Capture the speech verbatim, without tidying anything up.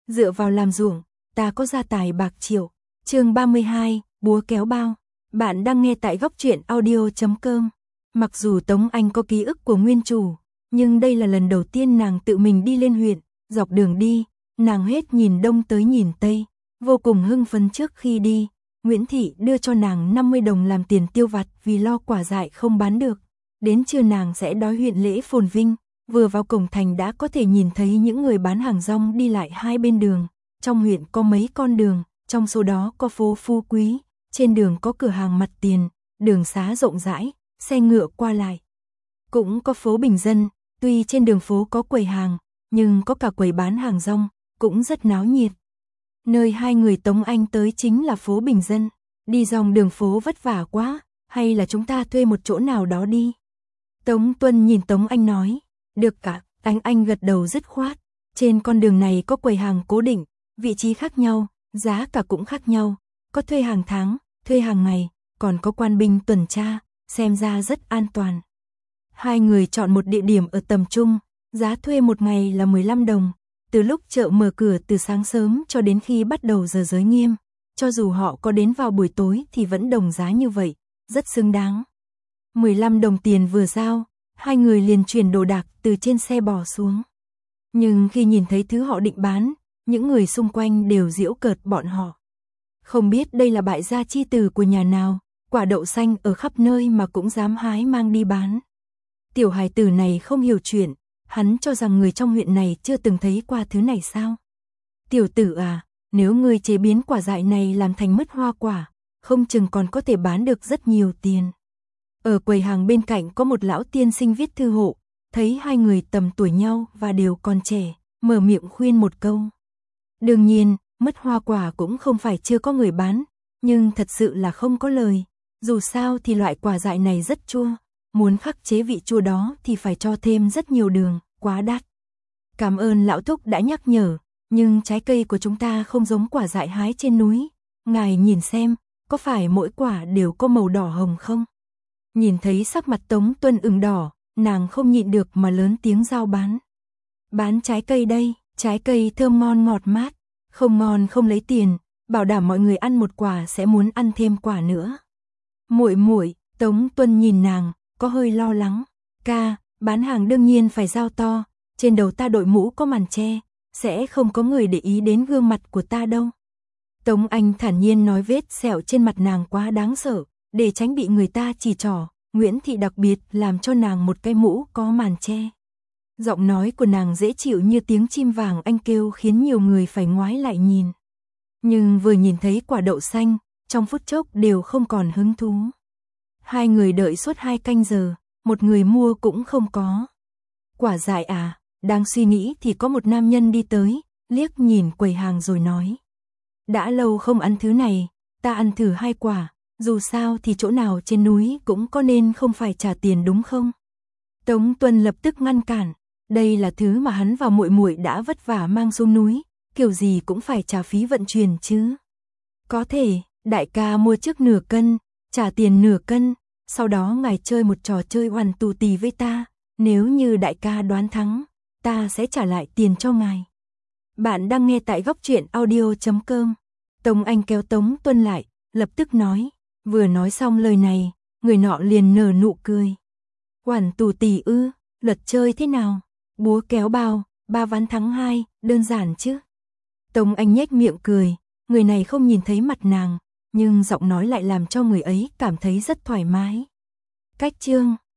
dựa vào làm ruộng, ta có gia tài bạc triệu. Chương ba mươi hai, búa kéo bao. Bạn đang nghe tại góc truyện audio chấm com. Mặc dù Tống Anh có ký ức của nguyên chủ, nhưng đây là lần đầu tiên nàng tự mình đi lên huyện, dọc đường đi, nàng hết nhìn đông tới nhìn tây, vô cùng hưng phấn. Trước khi đi, Nguyễn Thị đưa cho nàng năm mươi đồng làm tiền tiêu vặt vì lo quả dại không bán được. Đến trưa nàng sẽ đói huyện lễ phồn vinh, vừa vào cổng thành đã có thể nhìn thấy những người bán hàng rong đi lại hai bên đường. Trong huyện có mấy con đường, trong số đó có phố Phú Quý, trên đường có cửa hàng mặt tiền, đường xá rộng rãi, xe ngựa qua lại. Cũng có phố bình dân, tuy trên đường phố có quầy hàng, nhưng có cả quầy bán hàng rong, cũng rất náo nhiệt. Nơi hai người Tống Anh tới chính là phố bình dân. Đi dòng đường phố vất vả quá, hay là chúng ta thuê một chỗ nào đó đi? Tống Tuân nhìn Tống Anh nói. Được cả, Anh Anh gật đầu dứt khoát. Trên con đường này có quầy hàng cố định, vị trí khác nhau, giá cả cũng khác nhau. Có thuê hàng tháng, thuê hàng ngày, còn có quan binh tuần tra, xem ra rất an toàn. Hai người chọn một địa điểm ở tầm trung, giá thuê một ngày là mười lăm đồng. Từ lúc chợ mở cửa từ sáng sớm cho đến khi bắt đầu giờ giới nghiêm, cho dù họ có đến vào buổi tối thì vẫn đồng giá như vậy, rất xứng đáng. mười lăm đồng tiền vừa giao, hai người liền chuyển đồ đạc từ trên xe bò xuống. Nhưng khi nhìn thấy thứ họ định bán, những người xung quanh đều giễu cợt bọn họ. Không biết đây là bại gia chi tử của nhà nào, quả đậu xanh ở khắp nơi mà cũng dám hái mang đi bán. Tiểu hài tử này không hiểu chuyện, hắn cho rằng người trong huyện này chưa từng thấy qua thứ này sao? Tiểu tử à, nếu ngươi chế biến quả dại này làm thành mứt hoa quả, không chừng còn có thể bán được rất nhiều tiền. Ở quầy hàng bên cạnh có một lão tiên sinh viết thư hộ, thấy hai người tầm tuổi nhau và đều còn trẻ, mở miệng khuyên một câu. Đương nhiên, mứt hoa quả cũng không phải chưa có người bán, nhưng thật sự là không có lời. Dù sao thì loại quả dại này rất chua, muốn khắc chế vị chua đó thì phải cho thêm rất nhiều đường, quá đắt. Cảm ơn lão thúc đã nhắc nhở, nhưng trái cây của chúng ta không giống quả dại hái trên núi. Ngài nhìn xem, có phải mỗi quả đều có màu đỏ hồng không? Nhìn thấy sắc mặt Tống Tuân ửng đỏ, nàng không nhịn được mà lớn tiếng giao bán. Bán trái cây đây, trái cây thơm ngon ngọt mát, không ngon không lấy tiền, bảo đảm mọi người ăn một quả sẽ muốn ăn thêm quả nữa. Muội muội, Tống Tuân nhìn nàng, có hơi lo lắng. Ca, bán hàng đương nhiên phải giao to, trên đầu ta đội mũ có màn che, sẽ không có người để ý đến gương mặt của ta đâu. Tống Anh thản nhiên nói vết sẹo trên mặt nàng quá đáng sợ, để tránh bị người ta chỉ trỏ, Nguyễn Thị đặc biệt làm cho nàng một cái mũ có màn che. Giọng nói của nàng dễ chịu như tiếng chim vàng anh kêu khiến nhiều người phải ngoái lại nhìn. Nhưng vừa nhìn thấy quả đậu xanh, trong phút chốc đều không còn hứng thú. Hai người đợi suốt hai canh giờ, một người mua cũng không có. Quả dại à, đang suy nghĩ thì có một nam nhân đi tới, liếc nhìn quầy hàng rồi nói. Đã lâu không ăn thứ này, ta ăn thử hai quả, dù sao thì chỗ nào trên núi cũng có nên không phải trả tiền đúng không? Tống Tuân lập tức ngăn cản, đây là thứ mà hắn và muội muội đã vất vả mang xuống núi, kiểu gì cũng phải trả phí vận chuyển chứ. Có thể, đại ca mua trước nửa cân, trả tiền nửa cân, sau đó ngài chơi một trò chơi oằn tù tì với ta, nếu như đại ca đoán thắng, ta sẽ trả lại tiền cho ngài. Bạn đang nghe tại góc truyện audio chấm com. Tống Anh kéo Tống Tuân lại, lập tức nói, vừa nói xong lời này, người nọ liền nở nụ cười. Oằn tù tì ư, luật chơi thế nào? Búa kéo bao, ba ván thắng hai, đơn giản chứ. Tống Anh nhếch miệng cười, người này không nhìn thấy mặt nàng, nhưng giọng nói lại làm cho người ấy cảm thấy rất thoải mái. Cách chương